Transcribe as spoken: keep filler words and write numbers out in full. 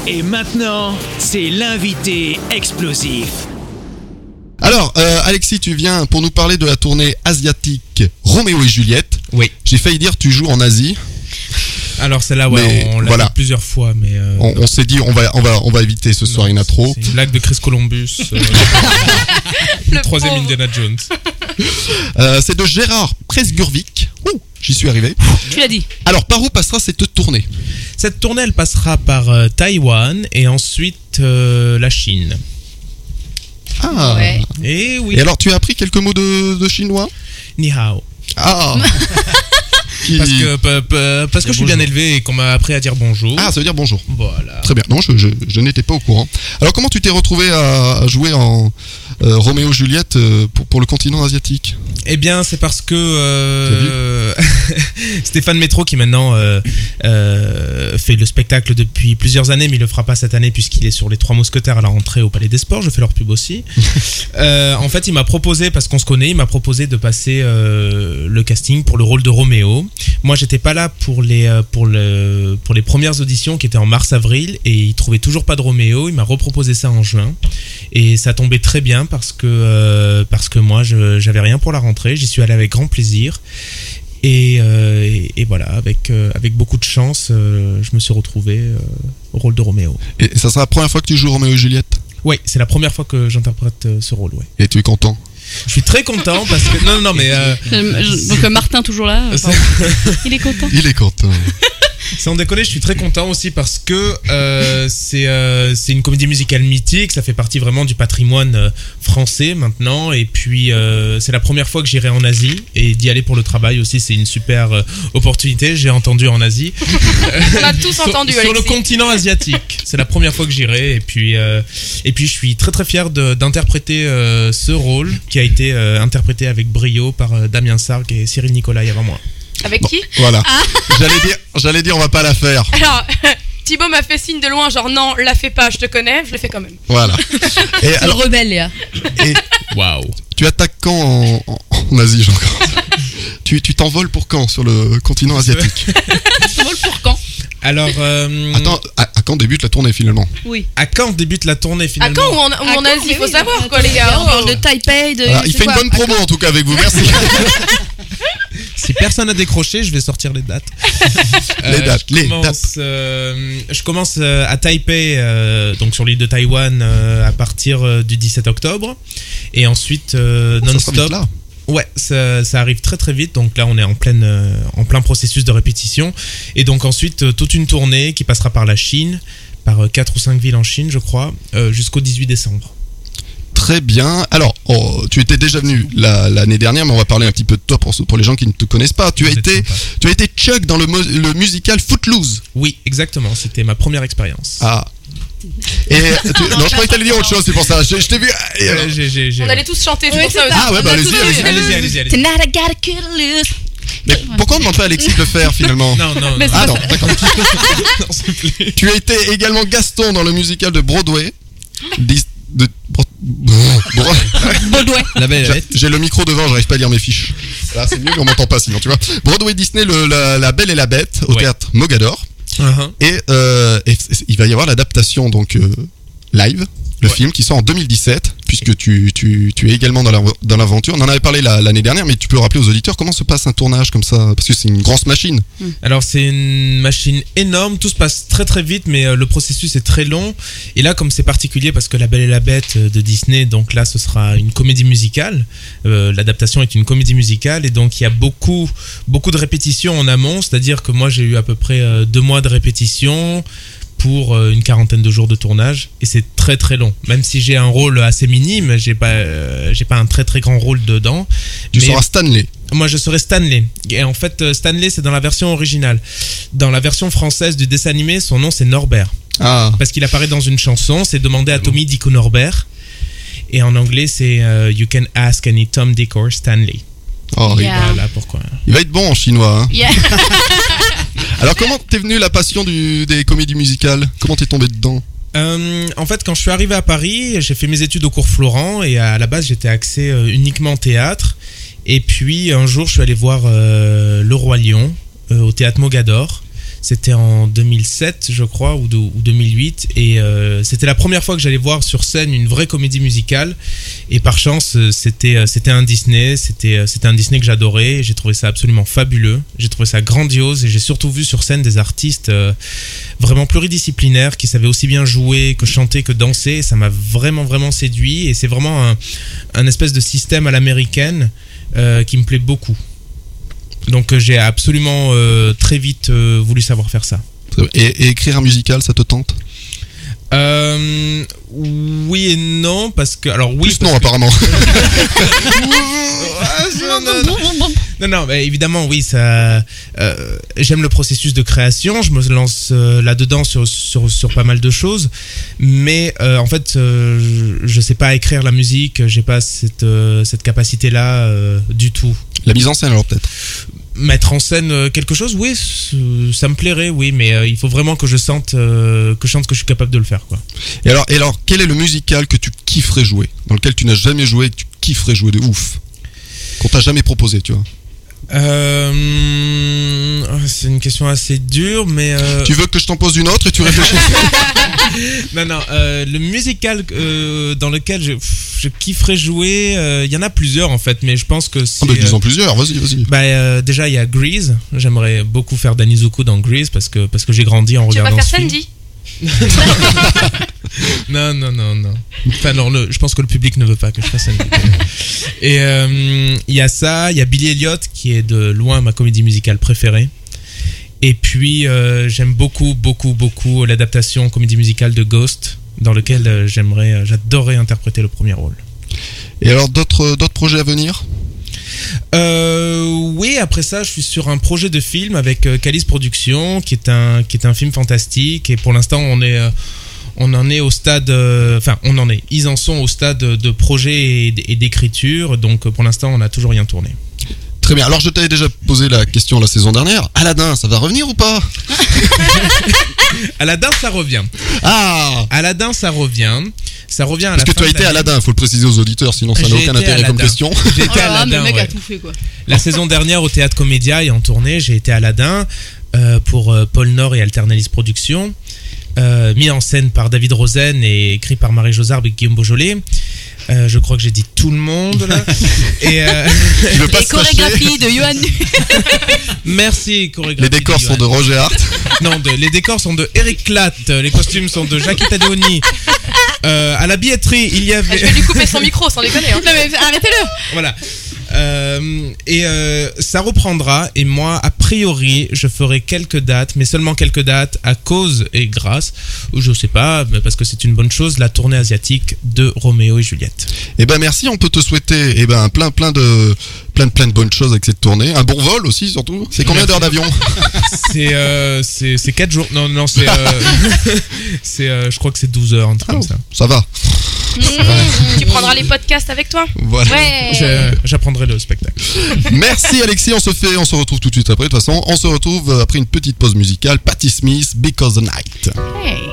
Et maintenant, c'est l'invité explosif. Alors, euh, Alexis, tu viens pour nous parler de la tournée asiatique Roméo et Juliette. Oui. J'ai failli dire tu joues en Asie. Alors celle-là, ouais, Mais on l'a voilà. fait plusieurs fois, mais euh, On, on s'est dit on va on va on va éviter ce soir, il y en a trop. C'est une blague de Chris Columbus, euh, le troisième Indiana Jones. Euh, c'est de Gérard Presgurvic. Ouh, j'y suis arrivé. Tu l'as dit. Alors, par où passera cette tournée? Cette tournée, elle passera par euh, Taïwan et ensuite euh, la Chine. Ah. Ouais. Et oui. Et alors, tu as appris quelques mots de, de chinois? Ni hao. Ah. Qui- Parce que, pa- pa- parce que je suis bien élevé et qu'on m'a appris à dire bonjour. Ah, ça veut dire bonjour. Voilà. Très bien. Non, je, je, je n'étais pas au courant. Alors, comment tu t'es retrouvé à, à jouer en euh, Roméo Juliette euh, pour, pour le continent asiatique? Eh bien, c'est parce que euh, Stéphane Métro, qui maintenant euh, euh, fait le spectacle depuis plusieurs années, mais il le fera pas cette année puisqu'il est sur les Trois Mousquetaires à la rentrée au Palais des Sports. Je fais leur pub aussi. euh, en fait, il m'a proposé, parce qu'on se connaît, il m'a proposé de passer euh, le casting pour le rôle de Roméo. Moi, j'étais pas là pour les euh, pour le pour les premières auditions qui étaient en mars-avril et il trouvait toujours pas de Roméo. Il m'a reproposé ça en juin et ça tombait très bien parce que euh, parce que moi, je j'avais rien pour la rentrée. J'y suis allé avec grand plaisir. Et, euh, et, et voilà, avec, euh, avec beaucoup de chance, euh, je me suis retrouvé euh, au rôle de Roméo. Et ça sera la première fois que tu joues Roméo et Juliette? Oui, c'est la première fois que j'interprète euh, ce rôle, ouais. Et tu es content? Je suis très content parce que... Non, non, mais... Euh, Donc euh, Martin toujours là. euh, c'est- Il est content. Il est content. Sans déconner, je suis très content aussi parce que euh, c'est euh, c'est une comédie musicale mythique, ça fait partie vraiment du patrimoine euh, français maintenant. Et puis euh, c'est la première fois que j'irai en Asie et d'y aller pour le travail aussi, c'est une super euh, opportunité. J'ai entendu en Asie. On a tous Sur- entendu, sur, le Alexis. continent asiatique. C'est la première fois que j'irai et puis euh, et puis je suis très très fier de- d'interpréter euh, ce rôle qui a été euh, interprété avec brio par euh, Damien Sargue et Cyril Nicolai avant moi. Avec Bon, qui? voilà. J'allais dire, j'allais dire, on va pas la faire. Alors, Thibaut m'a fait signe de loin, genre non, la fais pas, je te connais, je le fais quand même. Voilà. Et C'est le alors, rebelle, Léa. et Waouh. tu attaques quand en, en, en Asie, Jean? Tu tu t'envoles pour quand sur le continent asiatique? Tu voles pour quand? Alors, euh, Attends, à, à quand débute la tournée finalement? Oui. à quand débute la tournée À finalement? quand ou en, ou Ah, en quand, Asie, mais faut oui, savoir attends, quoi les gars. On parle de Taipei, de. Voilà, il c'est fait une quoi bonne promo en tout cas avec vous, merci. Si personne n'a décroché, je vais sortir les dates. Les dates, je les commence, dates. euh, je commence euh, à Taipei, euh, donc sur l'île de Taïwan, euh, à partir euh, du dix-sept octobre. Et ensuite, euh, Ça sera vite non-stop. là. Ouais, ça, ça arrive très très vite. Donc là, on est en, pleine, euh, en plein processus de répétition. Et donc ensuite, euh, toute une tournée qui passera par la Chine, par quatre ou cinq villes en Chine, je crois, euh, jusqu'au dix-huit décembre. Très bien. Alors, oh, tu étais déjà venu la- l'année dernière, mais on va parler un petit peu de toi pour, pour les gens qui ne te connaissent pas. Tu as Vous êtes été, sympa. tu as été Chuck dans le, mo- le musical Footloose. Oui, exactement. C'était ma première expérience. Ah. Et tu- non, je croyais que t'allais dire autre chose, c'est pour ça. Je, je t'ai vu. et, euh, Euh, j'ai- j'ai- j'ai- On allait tous chanter, c'est Oui, pour ça c'est aussi. ça. Ah ouais, bah On a allez-y, tous allez-y. dit, Allez-y, allez-y, allez-y. Tonight I gotta cut loose. mais pourquoi on ne demande pas à Alexis de le faire finalement? Non, non, Mais non. Ah non, d'accord. Non, s'il te plaît. Tu as été également Gaston dans le musical de Broadway. Dis- de, Bro- Bro- Baudouin. La belle et la J'ai- bête. J'ai le micro devant, j'arrive pas à lire mes fiches. Là, c'est mieux, mais on m'entend pas sinon, tu vois. Broadway Disney, le, la, la Belle et la Bête, au Ouais. théâtre Mogador. Uh-huh. Et, euh, et c- il va y avoir l'adaptation donc euh, live, le Ouais. film qui sort en deux mille dix-sept, puisque tu, tu, tu es également dans la- dans l'aventure. On en avait parlé la- l'année dernière, mais tu peux rappeler aux auditeurs comment se passe un tournage comme ça, parce que c'est une grosse machine. Alors c'est une machine énorme, tout se passe très très vite, mais euh, le processus est très long. Et là, comme c'est particulier parce que La Belle et la Bête euh, de Disney, donc là ce sera une comédie musicale. Euh, L'adaptation est une comédie musicale et donc il y a beaucoup beaucoup de répétitions en amont. C'est-à-dire que moi j'ai eu à peu près euh, deux mois de répétition pour euh, une quarantaine de jours de tournage et c'est très très long. Même si j'ai un rôle assez minime, j'ai pas euh, j'ai pas un très très grand rôle dedans. Tu Mais- seras Stanley. Moi, je serai Stanley. Et en fait, euh, Stanley, c'est dans la version originale. Dans la version française du dessin animé, son nom, c'est Norbert. Ah, Parce qu'il apparaît dans une chanson, c'est demandé à Tommy, Dick ou Norbert. Et en anglais, c'est euh, You can ask any Tom, Dick or Stanley. oh, il- Yeah. Voilà pourquoi. il va être bon en chinois. Hein. Yeah. Alors, comment t'es venu la passion du, des comédies musicales? Comment t'es tombé dedans? Euh, en fait, quand je suis arrivé à Paris, j'ai fait mes études au cours Florent et à la base, j'étais axé euh, uniquement théâtre. Et puis, un jour, je suis allé voir euh, Le Roi Lion euh, au théâtre Mogador. C'était en deux mille sept, je crois, ou, de, ou deux mille huit. Et euh, c'était la première fois que j'allais voir sur scène une vraie comédie musicale. Et par chance, c'était, c'était un Disney. C'était, c'était un Disney que j'adorais. J'ai trouvé ça absolument fabuleux. J'ai trouvé ça grandiose. Et j'ai surtout vu sur scène des artistes euh, vraiment pluridisciplinaires qui savaient aussi bien jouer que chanter que danser. Et ça m'a vraiment, vraiment séduit. Et c'est vraiment un, un espèce de système à l'américaine euh, qui me plaît beaucoup. Donc euh, j'ai absolument euh, très vite euh, voulu savoir faire ça. Et, et écrire un musical, ça te tente? Euh, oui et non, parce que... Alors oui, Plus non, que... apparemment. non, non, non. non, non, bah, évidemment, oui, ça... Euh, j'aime le processus de création, je me lance euh, là-dedans sur, sur, sur pas mal de choses, mais euh, en fait, euh, je, je sais pas écrire la musique, j'ai pas cette, euh, cette capacité-là euh, du tout. La mise en scène, alors, peut-être? Mettre en scène quelque chose, oui, ça me plairait, oui, mais euh, il faut vraiment que je sente euh, que je sente que je suis capable de le faire, quoi. Et alors, et alors, quel est le musical que tu kifferais jouer, dans lequel tu n'as jamais joué et que tu kifferais jouer de ouf, qu'on t'a jamais proposé, tu vois? Euh, c'est une question assez dure, mais euh... tu veux que je t'en pose une autre et tu réfléchis? Non, non. Euh, le musical euh, dans lequel je, je kifferais jouer, il euh, y en a plusieurs en fait, mais je pense que c'est. Ah bah disons plusieurs. Vas-y, vas-y. Bah euh, déjà il y a Grease. J'aimerais beaucoup faire Danizuku dans Grease parce que parce que j'ai grandi en Tu vas regardant faire ce film. Sandy. Non, non, non, non. Enfin, non, le, je pense que le public ne veut pas que je fasse Sandy. Et il euh, y a ça, il y a Billy Elliot qui est de loin ma comédie musicale préférée. Et puis euh, j'aime beaucoup, beaucoup, beaucoup l'adaptation comédie musicale de Ghost, dans lequel euh, j'aimerais, euh, j'adorerais interpréter le premier rôle. Et alors d'autres, d'autres projets à venir? Euh, oui, après ça, je suis sur un projet de film avec euh, Calice Productions, qui est un qui est un film fantastique. Et pour l'instant, on est euh, on en est au stade, enfin, euh, on en est. Ils en sont au stade de projet et, et d'écriture. Donc, pour l'instant, on n'a toujours rien tourné. Très bien. Alors, je t'avais déjà posé la question la saison dernière. Aladdin, ça va revenir ou pas? Aladdin, ça revient. Ah. Aladdin, ça revient. Ça revient à Parce la que fin tu as été Aladdin, faut le préciser aux auditeurs, sinon ça n'a aucun intérêt comme question. J'ai été Oh là là, mais Aladdin, le mec ouais. a tout fait quoi. La saison dernière au Théâtre Comédia et en tournée, j'ai été Aladdin euh, pour euh, Pôle Nord et Alternalis Productions, euh, mis en scène par David Rosen et écrit par Marie Josarbe et Guillaume Beaujolais. Euh, je crois que j'ai dit tout le monde là. Et euh... Tu veux pas les se fâcher? chorégraphies de Johan. Merci chorégraphie. Les décors de sont de Johan. Roger Hart. Non, de, les décors sont de Eric Klatt, les costumes sont de Jackie Tadeoni. Euh, à la billetterie, il y avait. Je vais lui couper son micro sans déconner. Hein. Non mais arrêtez-le. Voilà. Euh, et euh, ça reprendra. Et moi, a priori, je ferai quelques dates, mais seulement quelques dates à cause et grâce, ou je sais pas, mais parce que c'est une bonne chose, la tournée asiatique de Roméo et Juliette. Eh ben merci, on peut te souhaiter eh ben plein plein de plein de plein de bonnes choses avec cette tournée, un bon vol aussi surtout. C'est combien d'heures d'avion? C'est euh, c'est c'est quatre jours. Non non, c'est euh, c'est euh, je crois que c'est douze heures, un truc Ah, comme ça. ça va. Tu prendras les podcasts avec toi. Voilà. Ouais. Je- J'apprendrai le spectacle. Merci Alexis, on se fait, on se retrouve tout de suite après. De toute façon, on se retrouve après une petite pause musicale. Patti Smith, Because the Night. Hey.